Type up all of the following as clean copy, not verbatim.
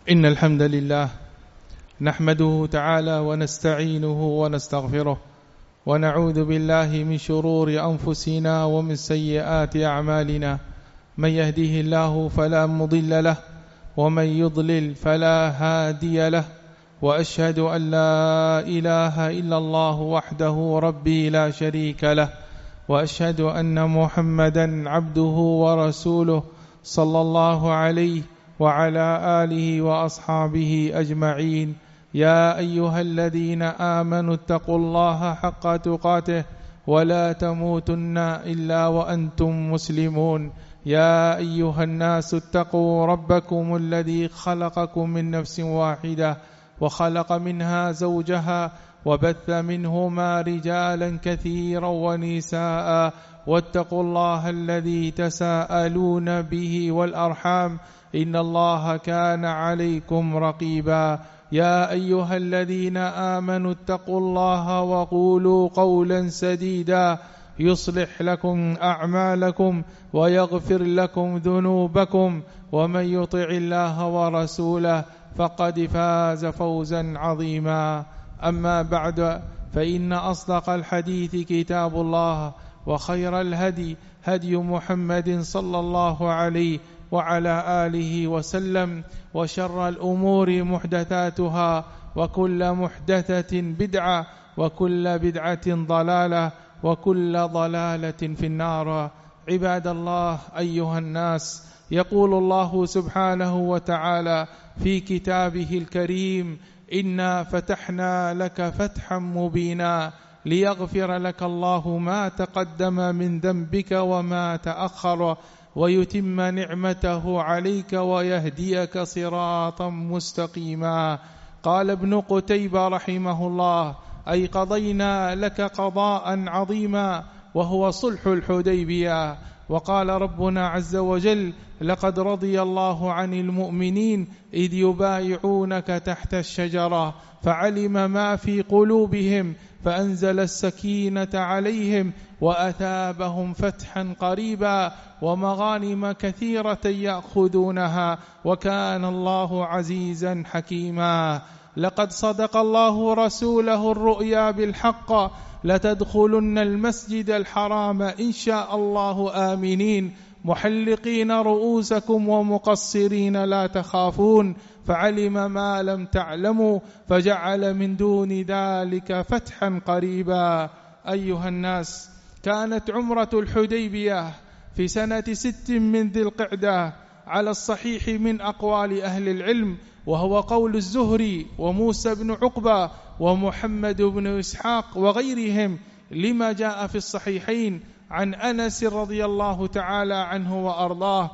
إن الحمد لله نحمده تعالى ونستعينه ونستغفره ونعوذ بالله من شرور أنفسنا ومن سيئات أعمالنا. من يهديه الله فلا مضل له ومن يضلل فلا هادي له، وأشهد أن لا إله إلا الله وحده ربي لا شريك له، وأشهد أن محمدا عبده ورسوله صلى الله عليه وعلى آله وأصحابه أجمعين. يا أيها الذين آمنوا اتقوا الله حق تقاته ولا تموتن إلا وأنتم مسلمون. يا أيها الناس اتقوا ربكم الذي خلقكم من نفس واحدة وخلق منها زوجها وبث منهما رجالا كثيرا ونساء، واتقوا الله الذي تساءلون به والأرحام إن الله كان عليكم رقيبا. يا أيها الذين آمنوا اتقوا الله وقولوا قولا سديدا يصلح لكم أعمالكم ويغفر لكم ذنوبكم، ومن يطع الله ورسوله فقد فاز فوزا عظيما. أما بعد، فإن أصدق الحديث كتاب الله، وخير الهدي هدي محمد صلى الله عليه وعلى آله وسلم، وشر الأمور محدثاتها، وكل محدثة بدعة، وكل بدعة ضلالة، وكل ضلالة في النار. عباد الله، أيها الناس، يقول الله سبحانه وتعالى في كتابه الكريم: إنا فتحنا لك فتحا مبينا ليغفر لك الله ما تقدم من ذنبك وما تأخر ويتم نعمته عليك ويهديك صراطا مستقيما. قال ابن قتيبة رحمه الله: أي قضينا لك قضاء عظيما، وهو صلح الحديبية. وقال ربنا عز وجل: لقد رضي الله عن المؤمنين إذ يبايعونك تحت الشجرة فعلم ما في قلوبهم فأنزل السكينة عليهم وأثابهم فتحا قريبا ومغانم كثيرة يأخذونها وكان الله عزيزا حكيما. لقد صدق الله رسوله الرؤيا بالحق لتدخلن المسجد الحرام إن شاء الله آمنين محلقين رؤوسكم ومقصرين لا تخافون فعلم ما لم تعلموا فجعل من دون ذلك فتحا قريبا. أيها الناس، كانت عمرة الحديبية في سنة 6 من ذي القعدة على الصحيح من أقوال أهل العلم، وهو قول الزهري وموسى بن عقبة ومحمد بن إسحاق وغيرهم، لما جاء في الصحيحين عن أنس رضي الله تعالى عنه وأرضاه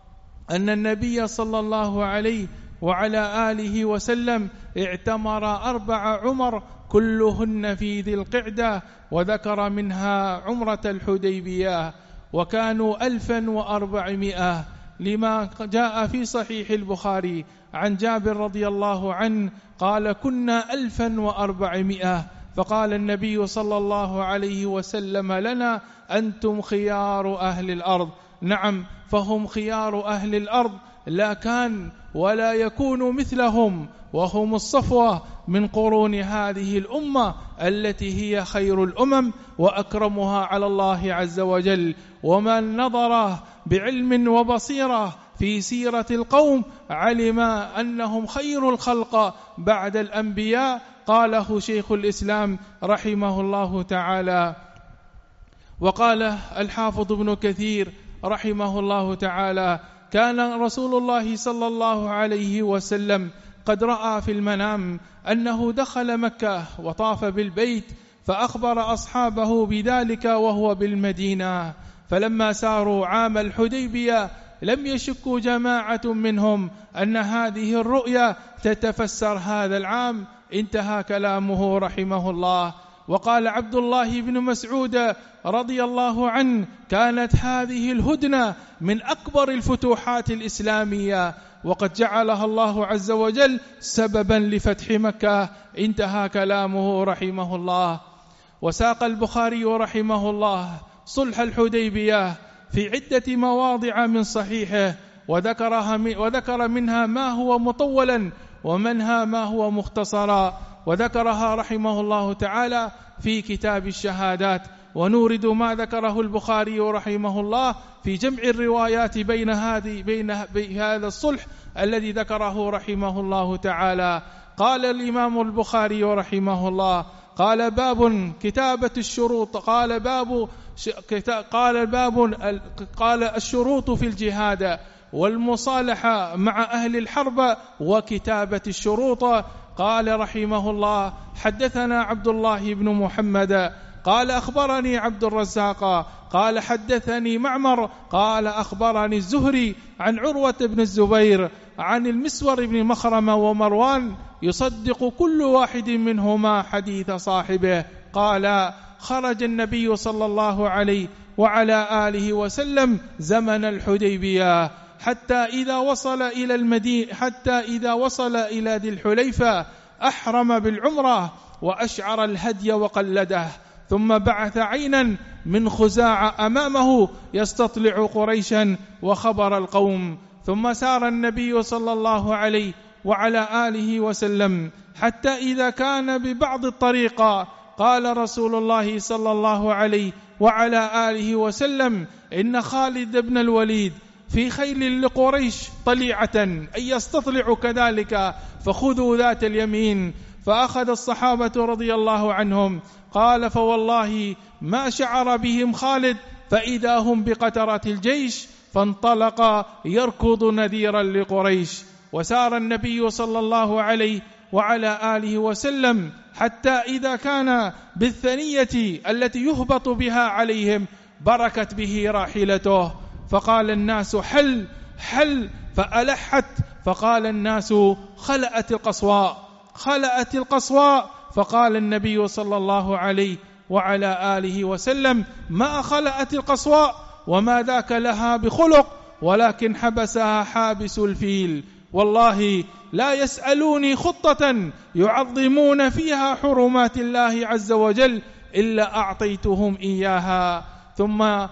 أن النبي صلى الله عليه وعلى آله وسلم اعتمر 4 عمر كلهن في ذي القعدة، وذكر منها عمرة الحديبية، وكانوا 1400، لما جاء في صحيح البخاري عن جابر رضي الله عنه قال: كنا 1400، فقال النبي صلى الله عليه وسلم لنا: أنتم خيار أهل الأرض. نعم، فهم خيار أهل الأرض، لا كان ولا يكون مثلهم، وهم الصفوة من قرون هذه الأمة التي هي خير الأمم وأكرمها على الله عز وجل. ومن نظر بعلم وبصيرة في سيرة القوم علم أنهم خير الخلق بعد الأنبياء، قاله شيخ الإسلام رحمه الله تعالى. وقال الحافظ ابن كثير رحمه الله تعالى: كان رسول الله صلى الله عليه وسلم قد رأى في المنام أنه دخل مكة وطاف بالبيت، فأخبر أصحابه بذلك وهو بالمدينة، فلما ساروا عام الحديبية لم يشكوا جماعة منهم أن هذه الرؤيا تتفسر هذا العام. انتهى كلامه رحمه الله. وقال عبد الله بن مسعود رضي الله عنه: كانت هذه الهدنة من أكبر الفتوحات الإسلامية، وقد جعلها الله عز وجل سببا لفتح مكة. انتهى كلامه رحمه الله. وساق البخاري رحمه الله صلح الحديبية في عدة مواضع من صحيحه، وذكر منها ما هو مطولا ومنها ما هو مختصرا، وذكرها رحمه الله تعالى في كتاب الشهادات. ونورد ما ذكره البخاري رحمه الله في جمع الروايات بين هذا الصلح الذي ذكره رحمه الله تعالى. قال الإمام البخاري رحمه الله: قال باب كتابة الشروط، قال الشروط في الجهاد والمصالحة مع أهل الحرب وكتابة الشروط. قال رحمه الله: حدثنا عبد الله بن محمد قال أخبرني عبد الرزاق قال حدثني معمر قال أخبرني الزهري عن عروة بن الزبير عن المسور بن مخرمة ومروان يصدق كل واحد منهما حديث صاحبه. قال: خرج النبي صلى الله عليه وعلى آله وسلم زمن الحديبية حتى إذا وصل إلى ذي الحليفة أحرم بالعمرة وأشعر الهدي وقلده، ثم بعث عينا من خزاعة أمامه يستطلع قريشا وخبر القوم. ثم سار النبي صلى الله عليه وعلى آله وسلم حتى إذا كان ببعض الطريق قال رسول الله صلى الله عليه وعلى آله وسلم: إن خالد بن الوليد في خيل لقريش طليعة أن يستطلع كذلك، فخذوا ذات اليمين. فأخذ الصحابة رضي الله عنهم. قال: فوالله ما شعر بهم خالد فإذا هم بقترة الجيش، فانطلق يركض نذيرا لقريش. وسار النبي صلى الله عليه وعلى آله وسلم حتى إذا كان بالثنية التي يهبط بها عليهم بركت به راحلته، فقال الناس: حل حل، فألحت، فقال الناس: خلأت القصواء. فقال النبي صلى الله عليه وعلى آله وسلم: ما خلأت القصواء وما ذاك لها بخلق، ولكن حبسها حابس الفيل. والله لا يسألوني خطة يعظمون فيها حرمات الله عز وجل إلا أعطيتهم إياها. ثم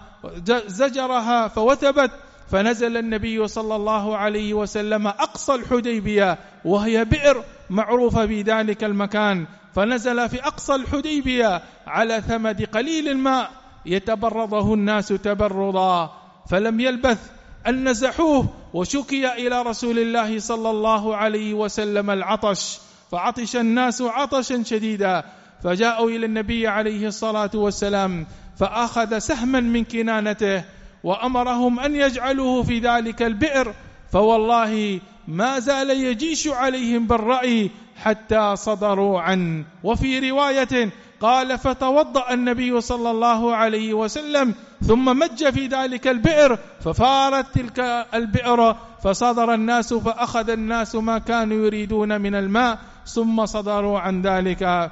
زجرها فوثبت، فنزل النبي صلى الله عليه وسلم أقصى الحديبية، وهي بئر معروفة بذلك المكان، فنزل في أقصى الحديبية على ثمد قليل الماء يتبرضه الناس تبرضا، فلم يلبث أن نزحوه، وشكي إلى رسول الله صلى الله عليه وسلم العطش، فعطش الناس عطشا شديدا، فجاءوا إلى النبي عليه الصلاة والسلام، فأخذ سهما من كنانته وأمرهم أن يجعلوه في ذلك البئر، فوالله ما زال يجيش عليهم بالرأي حتى صدروا عنه. وفي رواية قال: فتوضأ النبي صلى الله عليه وسلم ثم مج في ذلك البئر، ففارت تلك البئر، فصدر الناس، فأخذ الناس ما كانوا يريدون من الماء ثم صدروا عن ذلك.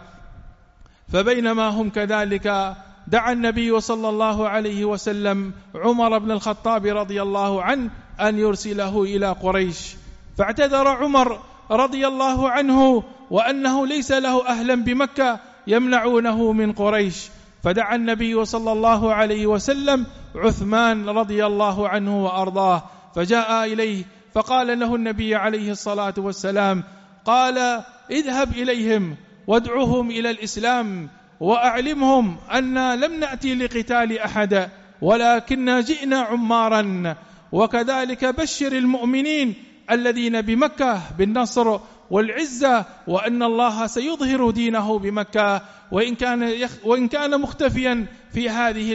فبينما هم كذلك دعا النبي صلى الله عليه وسلم عمر بن الخطاب رضي الله عنه أن يرسله إلى قريش، فاعتذر عمر رضي الله عنه وأنه ليس له أهلا بمكة يمنعونه من قريش، فدعا النبي صلى الله عليه وسلم عثمان رضي الله عنه وأرضاه، فجاء إليه فقال له النبي عليه الصلاة والسلام، قال: اذهب إليهم وادعوهم إلى الإسلام وأعلمهم أن لم نأتي لقتال أحد ولكننا جئنا عمارا، وكذلك بشر المؤمنين الذين بمكة بالنصر والعزة، وأن الله سيظهر دينه بمكة، وإن كان مختفيا في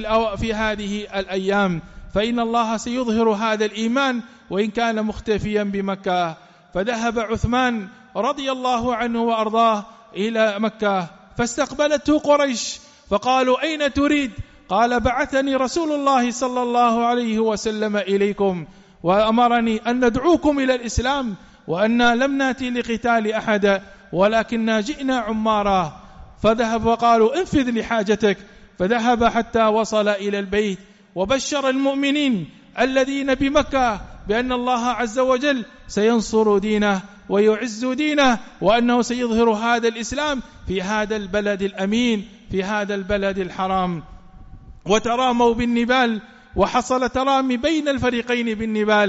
هذه الأيام، فإن الله سيظهر هذا الإيمان وإن كان مختفيا بمكة. فذهب عثمان رضي الله عنه وأرضاه إلى مكة، فاستقبلته قريش، فقالوا: أين تريد؟ قال: بعثني رسول الله صلى الله عليه وسلم إليكم وأمرني أن ندعوكم إلى الإسلام، وأننا لم نأتي لقتال أحد ولكننا جئنا عمارا. فذهب وقالوا: انفذ لحاجتك. فذهب حتى وصل إلى البيت، وبشر المؤمنين الذين بمكة بأن الله عز وجل سينصر دينه ويعز دينه، وأنه سيظهر هذا الإسلام في هذا البلد الأمين، في هذا البلد الحرام. وتراموا بالنبال، وحصل ترامي بين الفريقين بالنبال،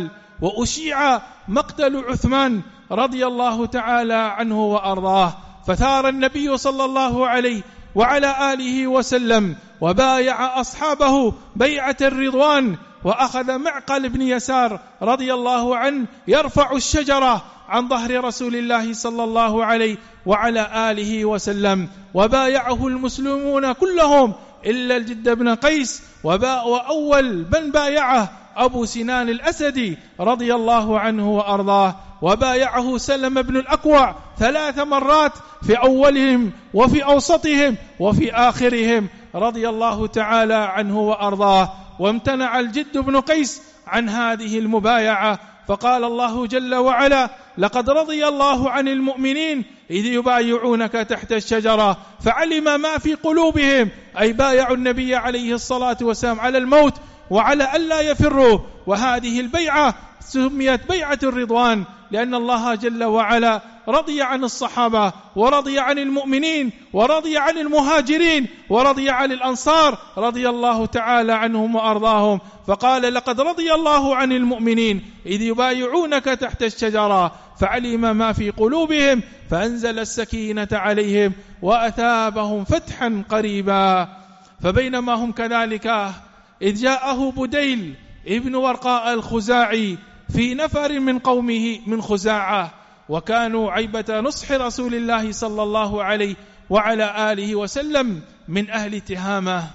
وأشيع مقتل عثمان رضي الله تعالى عنه وأرضاه، فثار النبي صلى الله عليه وعلى آله وسلم وبايع أصحابه بيعة الرضوان، وأخذ معقل بن يسار رضي الله عنه يرفع الشجرة عن ظهر رسول الله صلى الله عليه وعلى آله وسلم، وبايعه المسلمون كلهم إلا الجد بن قيس، وأول من بايعه أبو سنان الأسدي رضي الله عنه وأرضاه، وبايعه سلم بن الأكوع 3 مرات في أولهم وفي أوسطهم وفي آخرهم رضي الله تعالى عنه وأرضاه. وامتنع الجد بن قيس عن هذه المبايعة، فقال الله جل وعلا: لقد رضي الله عن المؤمنين إذ يبايعونك تحت الشجرة فعلم ما في قلوبهم، أي بايعوا النبي عليه الصلاة والسلام على الموت وعلى ألا يفروا. وهذه البيعة سميت بيعة الرضوان، لأن الله جل وعلا رضي عن الصحابة ورضي عن المؤمنين ورضي عن المهاجرين ورضي عن الأنصار رضي الله تعالى عنهم وأرضاهم، فقال: لقد رضي الله عن المؤمنين إذ يبايعونك تحت الشجرة فعلم ما في قلوبهم فأنزل السكينة عليهم وأثابهم فتحا قريبا. فبينما هم كذلك إذ جاءه بديل ابن ورقاء الخزاعي في نفر من قومه من خزاعة، وكانوا عيبة نصح رسول الله صلى الله عليه وعلى آله وسلم من أهل تهامة،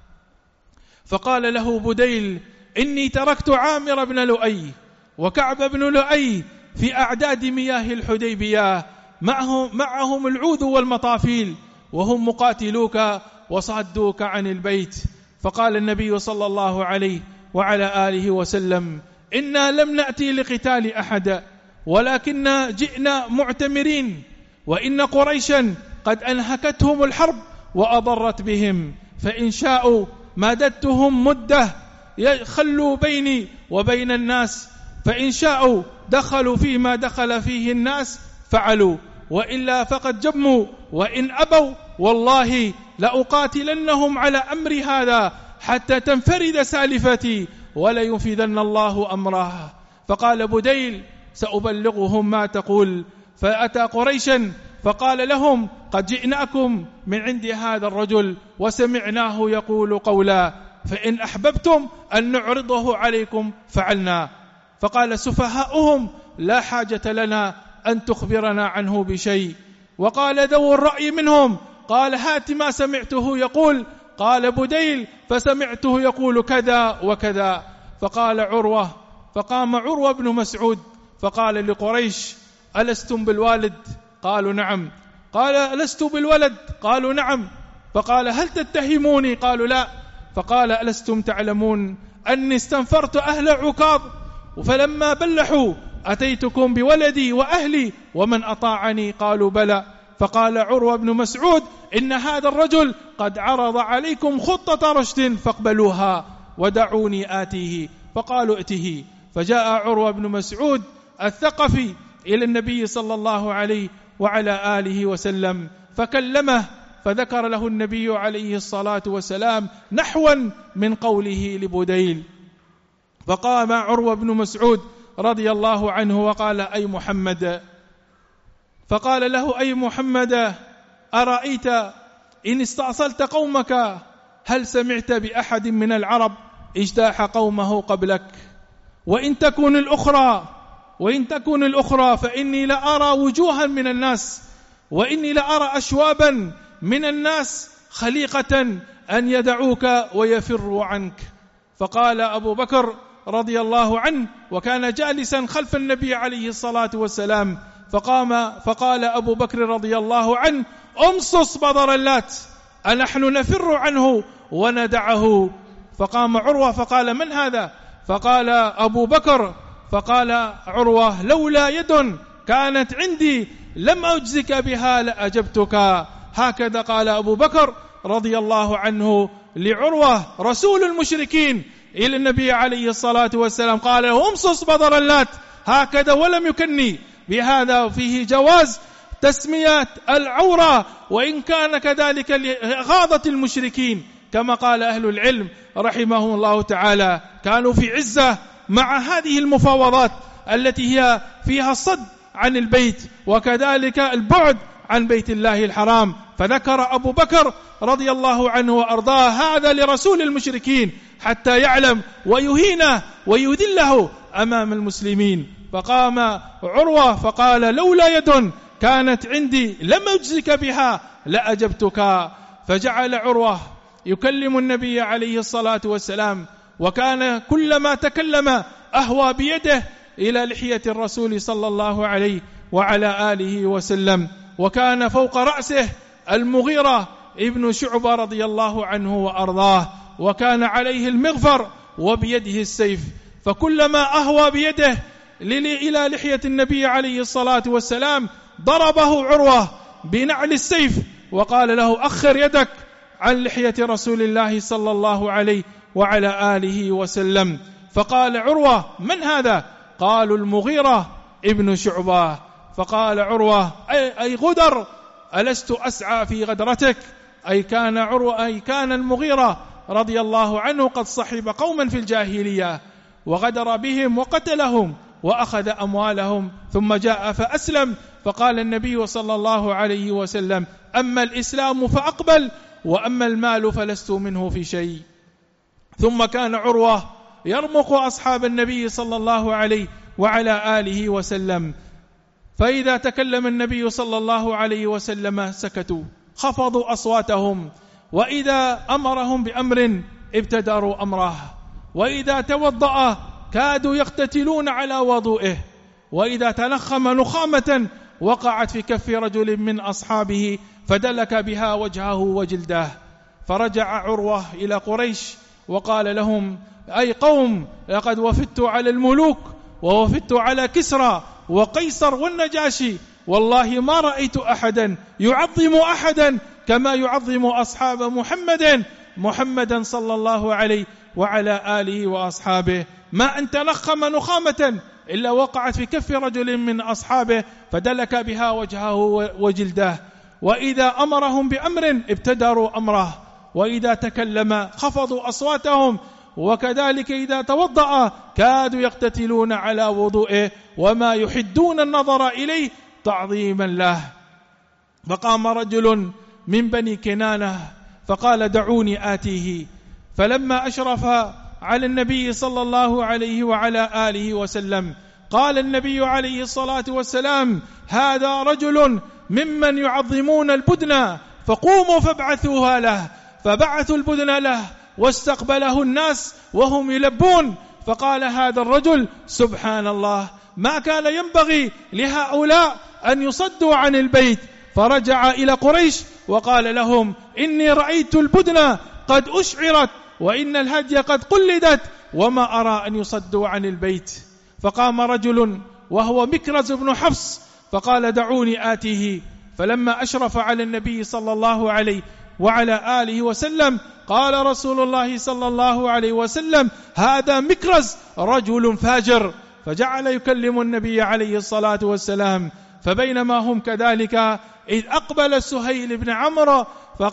فقال له بديل: إني تركت عامر بن لؤي وكعب بن لؤي في أعداد مياه الحديبية معهم العود والمطافيل، وهم مقاتلوك وصدوك عن البيت. فقال النبي صلى الله عليه وعلى آله وسلم: إنا لم نأتي لقتال أحد، ولكن جئنا معتمرين، وإن قريشا قد أنهكتهم الحرب وأضرت بهم، فإن شاءوا مددتهم مدة يخلوا بيني وبين الناس، فإن شاءوا دخلوا فيما دخل فيه الناس فعلوا، وإلا فقد جموا، وإن أبوا والله لأقاتلنهم على أمر هذا حتى تنفرد سالفتي ولينفذن الله أمره. فقال بديل: سأبلغهم ما تقول. فأتى قريشا فقال لهم: قد جئناكم من عند هذا الرجل وسمعناه يقول قولا، فإن أحببتم أن نعرضه عليكم فعلنا. فقال سفهاؤهم: لا حاجة لنا أن تخبرنا عنه بشيء. وقال ذو الرأي منهم: قال هات ما سمعته يقول. قال بديل: فسمعته يقول كذا وكذا. فقام عروة بن مسعود فقال لقريش: ألستم بالوالد؟ قالوا نعم. قال: ألست بالولد؟ قالوا نعم. فقال: هل تتهموني؟ قالوا لا. فقال: ألستم تعلمون أني استنفرت أهل عكاظ، فلما بلحوا أتيتكم بولدي وأهلي ومن أطاعني؟ قالوا بلى. فقال عروة بن مسعود: إن هذا الرجل قد عرض عليكم خطة رشد فاقبلوها ودعوني آتيه. فقالوا ائته. فجاء عروة بن مسعود الثقفي إلى النبي صلى الله عليه وعلى آله وسلم فكلمه، فذكر له النبي عليه الصلاة والسلام نحوا من قوله لبديل. فقام عروة بن مسعود رضي الله عنه وقال: أي محمد. فقال له: أي محمد، أرأيت إن استأصلت قومك هل سمعت بأحد من العرب اجتاح قومه قبلك؟ وإن تكون الأخرى فإني لأرى وجوها من الناس، وإني لأرى أشوابا من الناس خليقة أن يدعوك ويفروا عنك. فقال أبو بكر رضي الله عنه وكان جالسا خلف النبي عليه الصلاة والسلام، فقال أبو بكر رضي الله عنه: أمصص بضر اللات، أنحن نفر عنه وندعه؟ فقام عروة فقال: من هذا؟ فقال أبو بكر، فقال عروة: لولا يد كانت عندي لم أجزك بها لأجبتك. هكذا قال أبو بكر رضي الله عنه لعروة رسول المشركين إلى النبي عليه الصلاة والسلام، قال له: أمصص بضر اللات، هكذا ولم يكني بهذا. فيه جواز تسمية العورة وإن كان كذلك لغاضة المشركين، كما قال أهل العلم رحمهم الله تعالى: كانوا في عزة مع هذه المفاوضات التي هي فيها الصد عن البيت وكذلك البعد عن بيت الله الحرام. فذكر أبو بكر رضي الله عنه وأرضاه هذا لرسول المشركين حتى يعلم ويهينه ويذله أمام المسلمين. فقام عروة فقال لولا يد كانت عندي لم أجزك بها لأجبتك. فجعل عروة يكلم النبي عليه الصلاة والسلام، وكان كلما تكلم أهوى بيده إلى لحية الرسول صلى الله عليه وعلى آله وسلم. وكان فوق رأسه المغيرة ابن شعبة رضي الله عنه وأرضاه، وكان عليه المغفر وبيده السيف، فكلما أهوى بيده إلى لحية النبي عليه الصلاة والسلام ضربه عروة بنعل السيف وقال له أخر يدك عن لحية رسول الله صلى الله عليه وعلى آله وسلم. فقال عروة من هذا؟ قالوا المغيرة ابن شعبة. فقال عروة أي غدر ألست أسعى في غدرتك؟ أي كان المغيرة رضي الله عنه قد صحب قوما في الجاهلية وغدر بهم وقتلهم وأخذ أموالهم ثم جاء فأسلم. فقال النبي صلى الله عليه وسلم أما الإسلام فأقبل وأما المال فلست منه في شيء. ثم كان عروة يرمق أصحاب النبي صلى الله عليه وعلى آله وسلم، فإذا تكلم النبي صلى الله عليه وسلم سكتوا خفضوا أصواتهم، وإذا أمرهم بأمر ابتدروا أمره، وإذا توضأ كادوا يقتتلون على وضوئه، وإذا تنخم نخامة وقعت في كف رجل من أصحابه فدلك بها وجهه وجلده. فرجع عروة إلى قريش وقال لهم أي قوم لقد وفدت على الملوك ووفدت على كسرى وقيصر والنجاشي، والله ما رأيت أحدا يعظم أحدا كما يعظم أصحاب محمدا صلى الله عليه وعلى آله وأصحابه. ما أن تنخم نخامة إلا وقعت في كف رجل من أصحابه فدلك بها وجهه وجلده. وإذا أمرهم بأمر ابتدروا أمره، وإذا تكلم خفضوا أصواتهم، وكذلك إذا توضأ كادوا يقتتلون على وضوئه وما يحدون النظر إليه تعظيما له. فقام رجل من بني كنانة فقال دعوني آتيه. فلما أشرف على النبي صلى الله عليه وعلى آله وسلم قال النبي عليه الصلاة والسلام هذا رجل ممن يعظمون البدنة فقوموا فابعثوها له. فبعثوا البدنة له واستقبله الناس وهم يلبون. فقال هذا الرجل سبحان الله ما كان ينبغي لهؤلاء أن يصدوا عن البيت. فرجع إلى قريش وقال لهم إني رأيت البدنة قد أشعرت وإن الهدي قد قلدت وما أرى أن يصدوا عن البيت. فقام رجل وهو مكرز بن حفص فقال دعوني آتيه. فلما أشرف على النبي صلى الله عليه وعلى آله وسلم قال رسول الله صلى الله عليه وسلم هذا مكرز رجل فاجر. فجعل يكلم النبي عليه الصلاة والسلام. فبينما هم كذلك إذ أقبل سهيل بن عمرو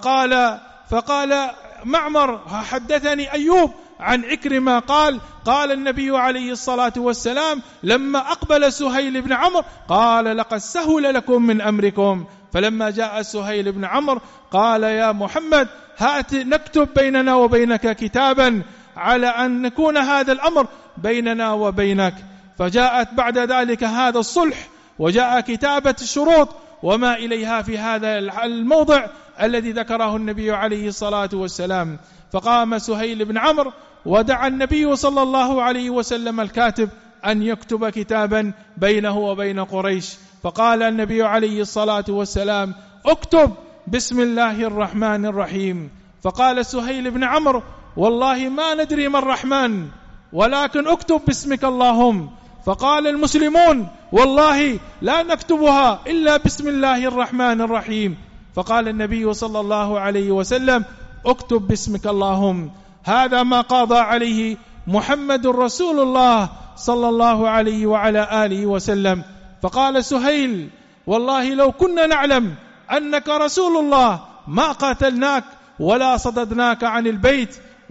فقال معمر حدثني أيوب عن عكرمة قال النبي عليه الصلاة والسلام لما أقبل سهيل بن عمرو قال لقد سهل لكم من أمركم. فلما جاء سهيل بن عمرو قال يا محمد هات نكتب بيننا وبينك كتابا على أن نكون هذا الأمر بيننا وبينك. فجاءت بعد ذلك هذا الصلح وجاء كتابة الشروط وما إليها في هذا الموضع الذي ذكره النبي عليه الصلاة والسلام. فقام سهيل بن عمرو ودعا النبي صلى الله عليه وسلم الكاتب أن يكتب كتابا بينه وبين قريش. فقال النبي عليه الصلاة والسلام اكتب بسم الله الرحمن الرحيم. فقال سهيل بن عمرو والله ما ندري ما الرحمن ولكن اكتب باسمك اللهم. فقال المسلمون والله لا نكتبها إلا بسم الله الرحمن الرحيم. فقال النبي صلى الله عليه وسلم اكتب باسمك اللهم. هذا ما قاضى عليه محمد رسول الله صلى الله عليه وعلى آله وسلم. فقال سهيل والله لو كنا نعلم أنك رسول الله ما قاتلناك ولا صددناك عن البيت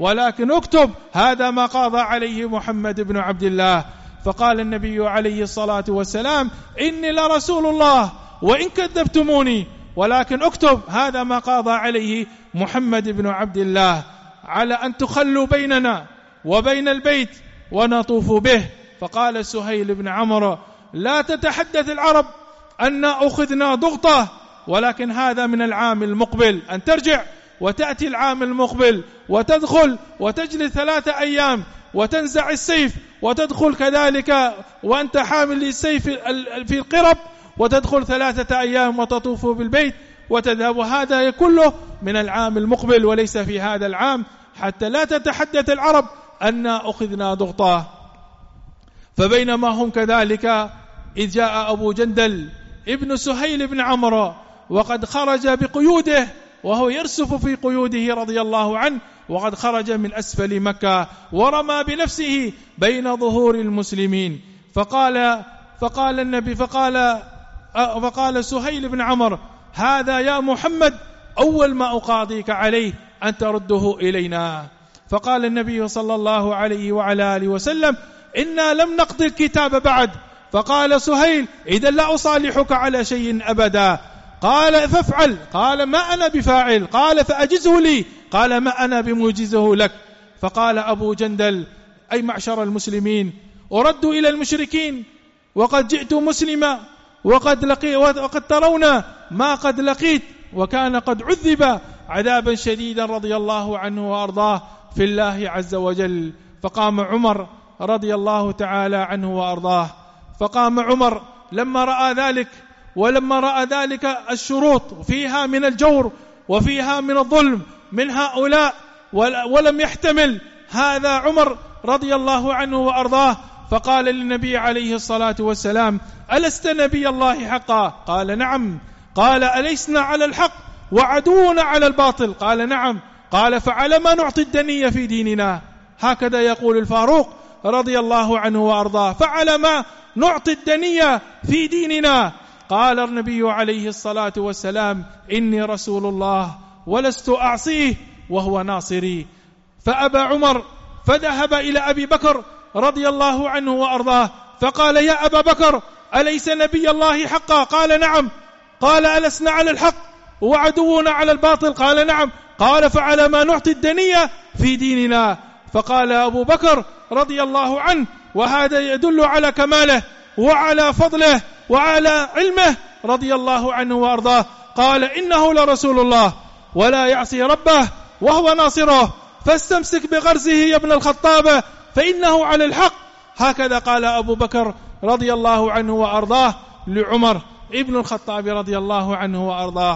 ولكن اكتب هذا ما قضى عليه محمد بن عبد الله. فقال النبي عليه الصلاة والسلام إني لرسول الله وإن كذبتموني، ولكن اكتب هذا ما قضى عليه محمد بن عبد الله، على أن تخلوا بيننا وبين البيت ونطوف به. فقال سهيل بن عمرو لا تتحدث العرب أن أخذنا ضغطة، ولكن هذا من العام المقبل، أن ترجع وتأتي العام المقبل وتدخل وتجلس 3 أيام وتنزع السيف وتدخل كذلك وأنت حامل السيف في القرب، وتدخل 3 أيام وتطوف بالبيت وتذهب. وهذا كله من العام المقبل وليس في هذا العام، حتى لا تتحدث العرب أن أخذنا ضغطة. فبينما هم كذلك إذ جاء أبو جندل ابن سهيل بن عمرو وقد خرج بقيوده، وهو يرسف في قيوده رضي الله عنه، وقد خرج من أسفل مكة ورمى بنفسه بين ظهور المسلمين. فقال سهيل بن عمرو هذا يا محمد أول ما أقاضيك عليه أن ترده إلينا. فقال النبي صلى الله عليه وعلى آله وسلم إنا لم نقضي الكتاب بعد. فقال سهيل إذا لا أصالحك على شيء أبدا. قال فافعل. قال ما أنا بفاعل. قال فأجزه لي. قال ما أنا بموجزه لك. فقال أبو جندل أي معشر المسلمين أرد إلى المشركين وقد جئت مسلما وقد ترون ما قد لقيت، وكان قد عذب عذابا شديدا رضي الله عنه وأرضاه في الله عز وجل. فقام عمر رضي الله تعالى عنه وأرضاه، فقام عمر لما رأى ذلك، ولما رأى ذلك الشروط فيها من الجور وفيها من الظلم من هؤلاء، ولم يحتمل هذا عمر رضي الله عنه وأرضاه، فقال للنبي عليه الصلاة والسلام ألست نبي الله حقا؟ قال نعم. قال أليسنا على الحق وعدونا على الباطل؟ قال نعم. قال فعلى ما نعطي الدنية في ديننا؟ هكذا يقول الفاروق رضي الله عنه وأرضاه، فعلى ما نعطي الدنية في ديننا؟ قال النبي عليه الصلاة والسلام إني رسول الله ولست أعصيه وهو ناصري. فأبى عمر، فذهب إلى أبي بكر رضي الله عنه وأرضاه فقال يا أبا بكر أليس نبي الله حقا؟ قال نعم. قال ألسنا على الحق وعدونا على الباطل؟ قال نعم. قال فعلى ما نعطي الدنية في ديننا؟ فقال أبو بكر رضي الله عنه وهذا يدل على كماله وعلى فضله وعلى علمه رضي الله عنه وأرضاه، قال إنه لرسول الله ولا يعصي ربه وهو ناصره، فاستمسك بغرزه يا ابن الخطاب فإنه على الحق. هكذا قال أبو بكر رضي الله عنه وأرضاه لعمر ابن الخطاب رضي الله عنه وأرضاه.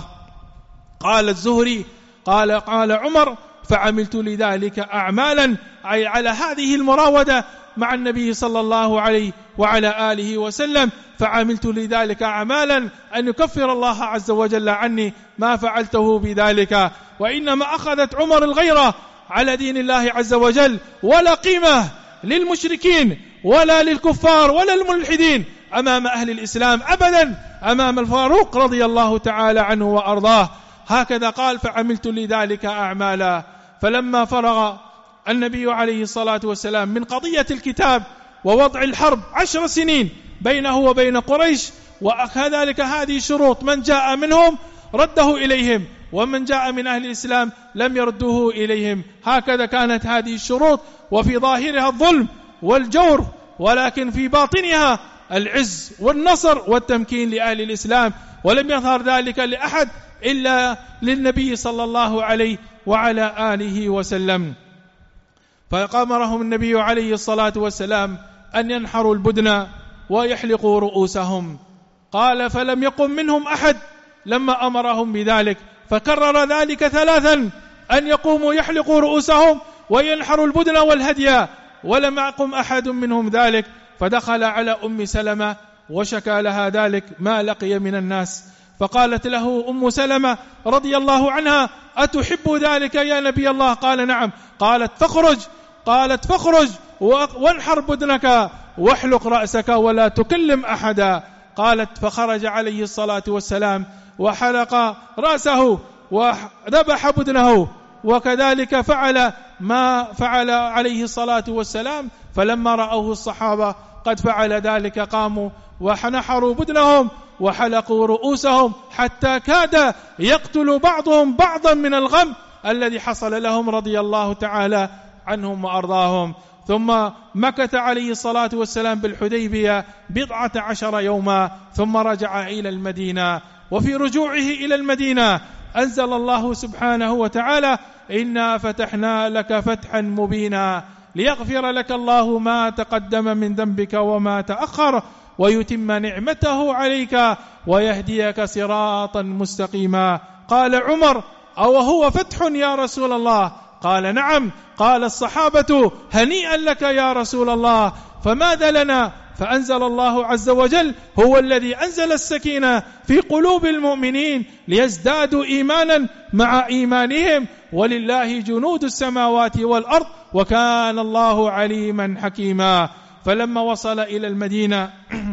قال الزهري قال عمر فعملت لذلك أعمالا، أي على هذه المراودة مع النبي صلى الله عليه وعلى آله وسلم، فعملت لذلك أعمالا أن يكفر الله عز وجل عني ما فعلته بذلك. وإنما أخذت عمر الغيرة على دين الله عز وجل، ولا قيمة للمشركين ولا للكفار ولا للملحدين أمام أهل الإسلام أبدا، أمام الفاروق رضي الله تعالى عنه وأرضاه. هكذا قال فعملت لذلك أعمالا. فلما فرغ النبي عليه الصلاة والسلام من قضية الكتاب ووضع الحرب 10 سنين بينه وبين قريش، وكذلك هذه شروط من جاء منهم رده إليهم، ومن جاء من أهل الإسلام لم يرده إليهم. هكذا كانت هذه الشروط، وفي ظاهرها الظلم والجور، ولكن في باطنها العز والنصر والتمكين لأهل الإسلام، ولم يظهر ذلك لأحد إلا للنبي صلى الله عليه وعلى آله وسلم. فأمرهم النبي عليه الصلاة والسلام أن ينحروا البدن ويحلقوا رؤوسهم. قال فلم يقم منهم أحد لما أمرهم بذلك، فكرر ذلك 3 أن يقوموا يحلقوا رؤوسهم وينحروا البدن والهدي، ولم يقم أحد منهم ذلك. فدخل على أم سلمة وشكى لها ذلك ما لقي من الناس، فقالت له أم سلمة رضي الله عنها أتحب ذلك يا نبي الله؟ قال نعم. قالت فاخرج وانحر بدنك واحلق رأسك ولا تكلم أحدا. قالت فخرج عليه الصلاة والسلام وحلق رأسه وذبح بدنه، وكذلك فعل ما فعل عليه الصلاة والسلام، فلما رأوه الصحابة قد فعل ذلك قاموا ونحروا بدنهم وحلقوا رؤوسهم حتى كاد يقتل بعضهم بعضا من الغم الذي حصل لهم رضي الله تعالى عنهم وأرضاهم. ثم مكث عليه الصلاة والسلام بالحديبية 14 يوما ثم رجع إلى المدينة. وفي رجوعه إلى المدينة أنزل الله سبحانه وتعالى: إنا فتحنا لك فتحا مبينا ليغفر لك الله ما تقدم من ذنبك وما تأخر ويتم نعمته عليك ويهديك صراطا مستقيما. قال عمر: أو هو فتح يا رسول الله؟ قال: نعم. قال الصحابة: هنيئا لك يا رسول الله، فماذا لنا؟ فأنزل الله عز وجل: هو الذي أنزل السكينة في قلوب المؤمنين ليزدادوا إيمانا مع إيمانهم ولله جنود السماوات والأرض وكان الله عليما حكيما. فلما وصل إلى المدينة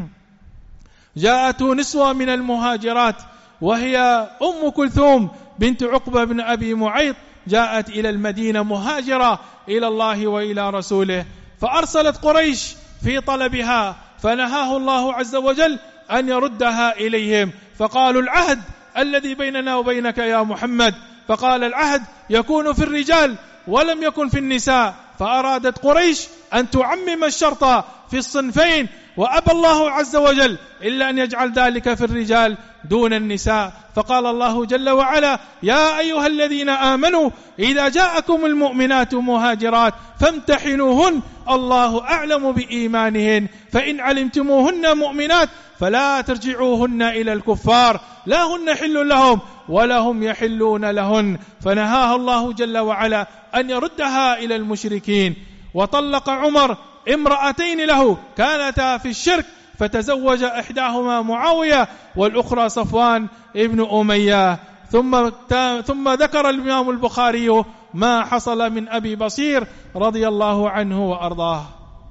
جاءته نسوة من المهاجرات وهي أم كلثوم بنت عقبة بن أبي معيط، جاءت إلى المدينة مهاجرة إلى الله وإلى رسوله، فأرسلت قريش في طلبها فنهاه الله عز وجل أن يردها إليهم، فقالوا: العهد الذي بيننا وبينك يا محمد. فقال: العهد يكون في الرجال ولم يكن في النساء. فأرادت قريش أن تعمم الشرط في الصنفين، وأبى الله عز وجل إلا أن يجعل ذلك في الرجال دون النساء. فقال الله جل وعلا: يا أيها الذين آمنوا إذا جاءكم المؤمنات مهاجرات فامتحنوهن الله أعلم بإيمانهن فإن علمتموهن مؤمنات فلا ترجعوهن إلى الكفار لا هن حل لهم ولا هم يحلون لهن. فنهاها الله جل وعلا أن يردها إلى المشركين. وطلق عمر امرأتين له كانتا في الشرك، فتزوج إحداهما معاوية والأخرى صفوان ابن أمية. ثم ذكر الإمام البخاري ما حصل من أبي بصير رضي الله عنه وأرضاه.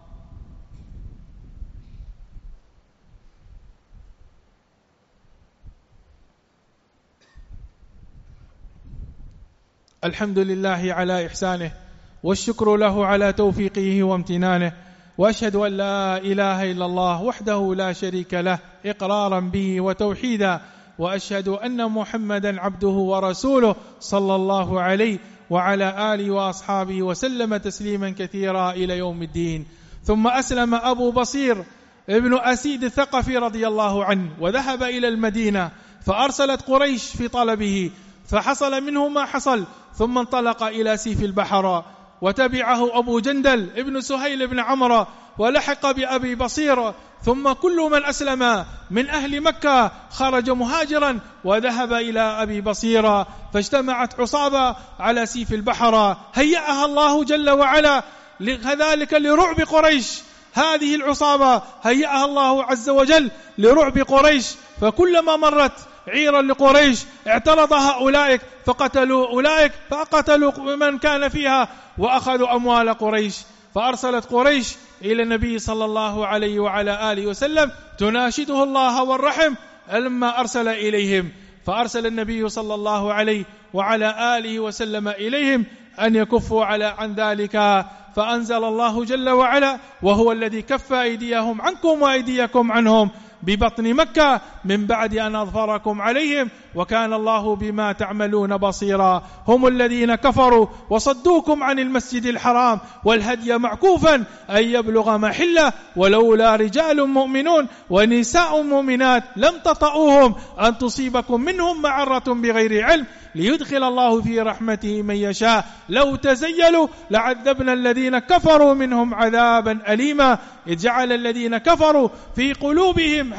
الحمد لله على إحسانه والشكر له على توفيقه وامتنانه، وأشهد أن لا إله إلا الله وحده لا شريك له إقرارا به وتوحيدا، وأشهد أن محمدا عبده ورسوله صلى الله عليه وعلى آله وأصحابه وسلم تسليما كثيرا إلى يوم الدين. ثم أسلم أبو بصير ابن أسيد الثقفي رضي الله عنه وذهب إلى المدينة، فأرسلت قريش في طلبه فحصل منه ما حصل، ثم انطلق إلى سيف البحر وتبعه أبو جندل ابن سهيل بن عمرو ولحق بأبي بصير. ثم كل من أسلم من أهل مكة خرج مهاجرا وذهب إلى أبي بصير، فاجتمعت عصابة على سيف البحر هيأها الله جل وعلا كذلك لرعب قريش. هذه العصابة هيأها الله عز وجل لرعب قريش، فكلما مرت عيرا لقريش اعترضها أولئك فقتلوا أولئك فقتلوا من كان فيها وأخذوا أموال قريش. فأرسلت قريش إلى النبي صلى الله عليه وعلى آله وسلم تناشده الله والرحم لما أرسل إليهم، فأرسل النبي صلى الله عليه وعلى آله وسلم إليهم أن يكفوا عن ذلك. فأنزل الله جل وعلا: وهو الذي كف أيديهم عنكم وأيديكم عنهم ببطن مكة من بعد أن أظفركم عليهم وكان الله بما تعملون بصيرا. هم الذين كفروا وصدوكم عن المسجد الحرام والهدي معكوفا أن يبلغ محله ولولا رجال مؤمنون ونساء مؤمنات لم تطؤوهم أن تصيبكم منهم معرة بغير علم ليدخل الله في رحمته من يشاء لو تزيلوا لعذبنا الذين كفروا منهم عذابا أليما. إذ جعل الذين كفروا في قلوبهم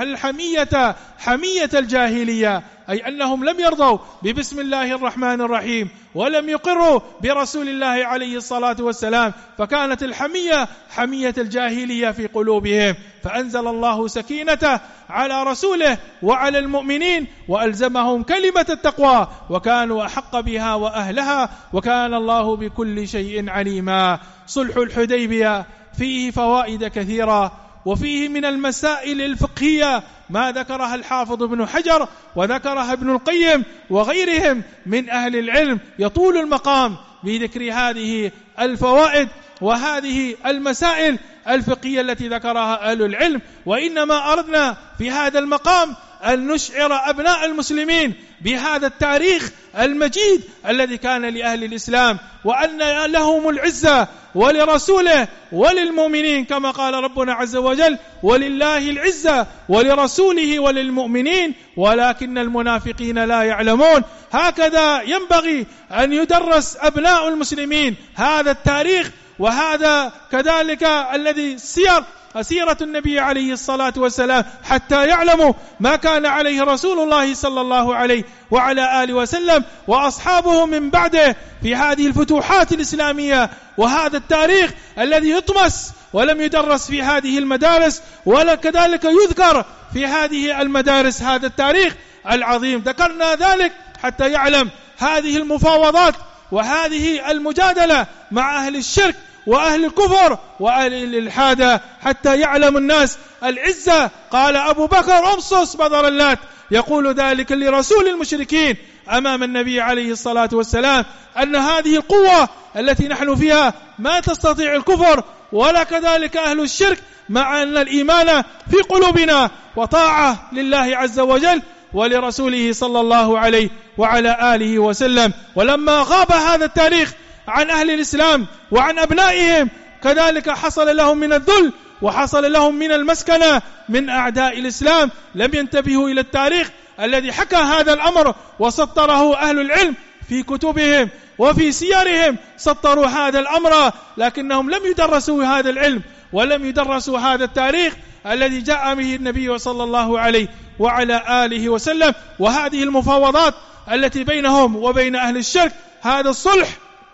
حمية الجاهلية، أي أنهم لم يرضوا ببسم الله الرحمن الرحيم ولم يقروا برسول الله عليه الصلاة والسلام، فكانت حمية الجاهلية في قلوبهم. فأنزل الله سكينته على رسوله وعلى المؤمنين وألزمهم كلمة التقوى وكانوا أحق بها وأهلها وكان الله بكل شيء عليما. صلح الحديبية فيه فوائد كثيرة، وفيه من المسائل الفقهية ما ذكرها الحافظ ابن حجر وذكرها ابن القيم وغيرهم من أهل العلم، يطول المقام بذكر هذه الفوائد وهذه المسائل الفقهية التي ذكرها أهل العلم، وإنما أردنا في هذا المقام أن نشعر أبناء المسلمين بهذا التاريخ المجيد الذي كان لأهل الإسلام، وأن لهم العزة ولرسوله وللمؤمنين، كما قال ربنا عز وجل: ولله العزة ولرسوله وللمؤمنين ولكن المنافقين لا يعلمون. هكذا ينبغي أن يدرس أبناء المسلمين هذا التاريخ، وهذا كذلك الذي سيرة النبي عليه الصلاة والسلام، حتى يعلموا ما كان عليه رسول الله صلى الله عليه وعلى آله وسلم وأصحابه من بعده في هذه الفتوحات الإسلامية، وهذا التاريخ الذي يطمس ولم يدرس في هذه المدارس، ولا كذلك يذكر في هذه المدارس هذا التاريخ العظيم. ذكرنا ذلك حتى يعلم هذه المفاوضات وهذه المجادلة مع أهل الشرك وأهل الكفر وأهل الإلحاد، حتى يعلم الناس العزة. قال أبو بكر: أمصص بدر اللات، يقول ذلك لرسول المشركين أمام النبي عليه الصلاة والسلام، أن هذه القوة التي نحن فيها ما تستطيع الكفر ولا كذلك أهل الشرك، مع أن الإيمان في قلوبنا وطاعة لله عز وجل ولرسوله صلى الله عليه وعلى آله وسلم. ولما غاب هذا التاريخ عن أهل الإسلام وعن أبنائهم، كذلك حصل لهم من الذل وحصل لهم من المسكنة من أعداء الإسلام. لم ينتبهوا إلى التاريخ الذي حكى هذا الأمر وسطره أهل العلم في كتبهم وفي سيرهم، سطروا هذا الأمر، لكنهم لم يدرسوا هذا العلم ولم يدرسوا هذا التاريخ الذي جاء به النبي صلى الله عليه وعلى آله وسلم. وهذه المفاوضات التي بينهم وبين أهل الشرك، هذا الصلح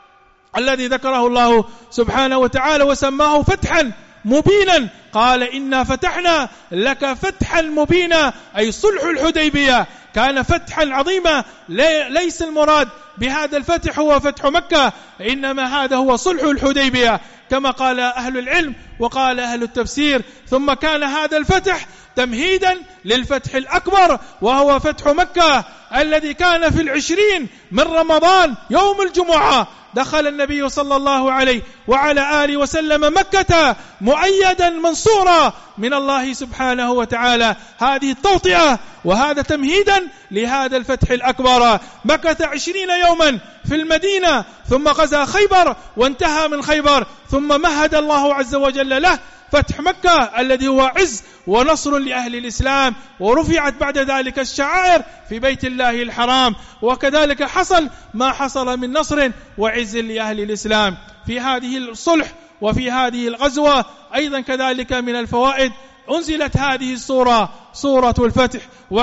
الذي ذكره الله سبحانه وتعالى وسماه فتحا مبينا، قال: إنا فتحنا لك فتحا مبينا، أي صلح الحديبية كان فتحا عظيما. ليس المراد بهذا الفتح هو فتح مكة، إنما هذا هو صلح الحديبية كما قال أهل العلم وقال أهل التفسير. ثم كان هذا الفتح تمهيدا للفتح الأكبر، وهو فتح مكة الذي كان في 20 من رمضان يوم الجمعة. دخل النبي صلى الله عليه وعلى آله وسلم مكة مؤيدا منصورا من الله سبحانه وتعالى. هذه التوطئة وهذا تمهيدا لهذا الفتح الأكبر. مكث 20 يوما في المدينة، ثم غزا خيبر وانتهى من خيبر، ثم مهد الله عز وجل له فتح مكة الذي هو عز ونصر لأهل الإسلام، ورفعت بعد ذلك الشعائر في بيت الله الحرام، وكذلك حصل ما حصل من نصر وعز لأهل الإسلام. في هذه الصلح وفي هذه الغزوة أيضا كذلك من الفوائد أنزلت هذه السورة، سورة الفتح.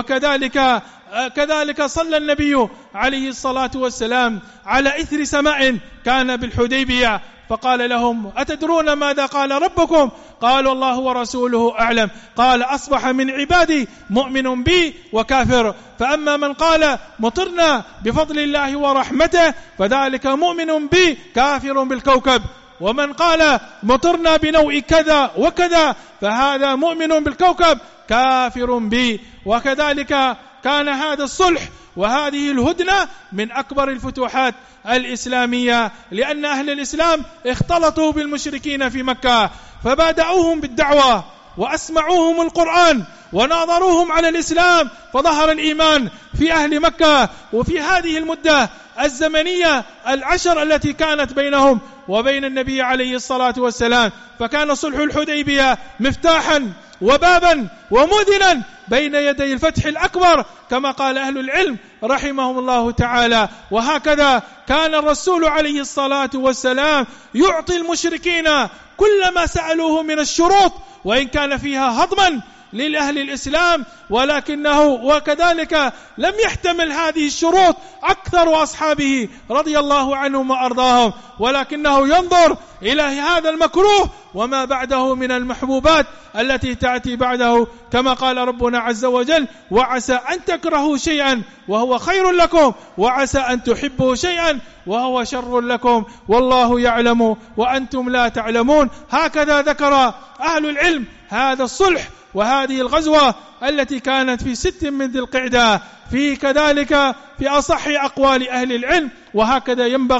وكذلك صلى النبي عليه الصلاة والسلام على إثر سماء كان بالحديبية، فقال لهم: أتدرون ماذا قال ربكم؟ قالوا: الله ورسوله أعلم. قال: أصبح من عبادي مؤمن بي وكافر، فأما من قال مطرنا بفضل الله ورحمته فذلك مؤمن بي كافر بالكوكب، ومن قال مطرنا بنوع كذا وكذا فهذا مؤمن بالكوكب كافر بي. وكذلك كان هذا الصلح وهذه الهدنة من أكبر الفتوحات الإسلامية، لأن أهل الإسلام اختلطوا بالمشركين في مكة، فبادأوهم بالدعوة وأسمعوهم القرآن وناظروهم على الإسلام، فظهر الإيمان في أهل مكة. وفي هذه المدة الزمنية 10 التي كانت بينهم وبين النبي عليه الصلاة والسلام، فكان صلح الحديبية مفتاحا وبابا ومؤذنا بين يدي الفتح الأكبر كما قال أهل العلم رحمهم الله تعالى. وهكذا كان الرسول عليه الصلاة والسلام يعطي المشركين كل ما سألوه من الشروط، وإن كان فيها هضما للأهل الإسلام، ولكنه وكذلك لم يحتمل هذه الشروط أكثر أصحابه رضي الله عنهم وأرضاهم، ولكنه ينظر إلى هذا المكروه وما بعده من المحبوبات التي تأتي بعده، كما قال ربنا عز وجل: وعسى أن تكرهوا شيئا وهو خير لكم، وعسى أن تحبوا شيئا وهو شر لكم، والله يعلم وأنتم لا تعلمون. هكذا ذكر أهل العلم هذا الصلح وهذه الغزوة التي كانت في 6 من ذي القعدة، في كذلك في أصح أقوال أهل العلم. وهكذا ينبغي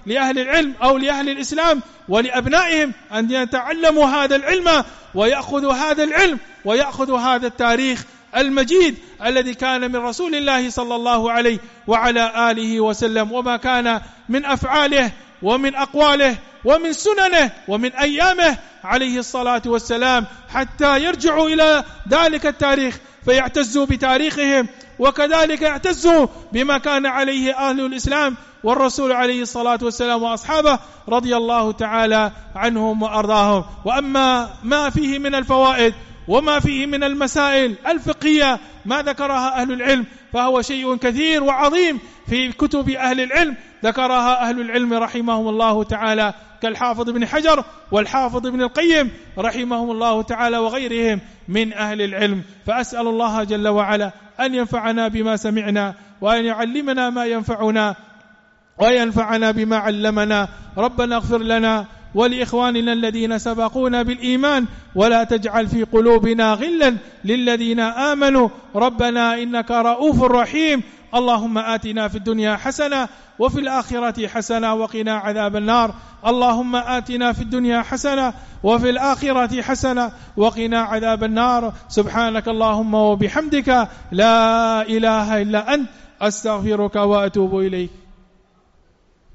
لأهل العلم أو لأهل الإسلام ولأبنائهم أن يتعلموا هذا العلم ويأخذوا هذا العلم ويأخذوا هذا التاريخ المجيد الذي كان من رسول الله صلى الله عليه وعلى آله وسلم، وما كان من أفعاله ومن أقواله ومن سننه ومن أيامه عليه الصلاة والسلام، حتى يرجعوا إلى ذلك التاريخ فيعتزوا بتاريخهم، وكذلك يعتزوا بما كان عليه أهل الإسلام والرسول عليه الصلاة والسلام وأصحابه رضي الله تعالى عنهم وأرضاهم. وأما ما فيه من الفوائد وما فيه من المسائل الفقهية ما ذكرها أهل العلم فهو شيء كثير وعظيم في كتب أهل العلم ذكرها أهل العلم رحمهم الله تعالى، كالحافظ ابن حجر والحافظ ابن القيم رحمهم الله تعالى وغيرهم من أهل العلم. فأسأل الله جل وعلا أن ينفعنا بما سمعنا وأن يعلمنا ما ينفعنا وينفعنا بما علمنا. ربنا اغفر لنا ولإخواننا الذين سبقونا بالإيمان ولا تجعل في قلوبنا غلا للذين آمنوا ربنا إنك رؤوف رحيم. اللهم آتنا في الدنيا حسنة وفي الآخرة حسنة وقنا عذاب النار. اللهم آتنا في الدنيا حسنة وفي الآخرة حسنة وقنا عذاب النار. سبحانك اللهم وبحمدك لا إله إلا أنت أستغفرك وأتوب إليك.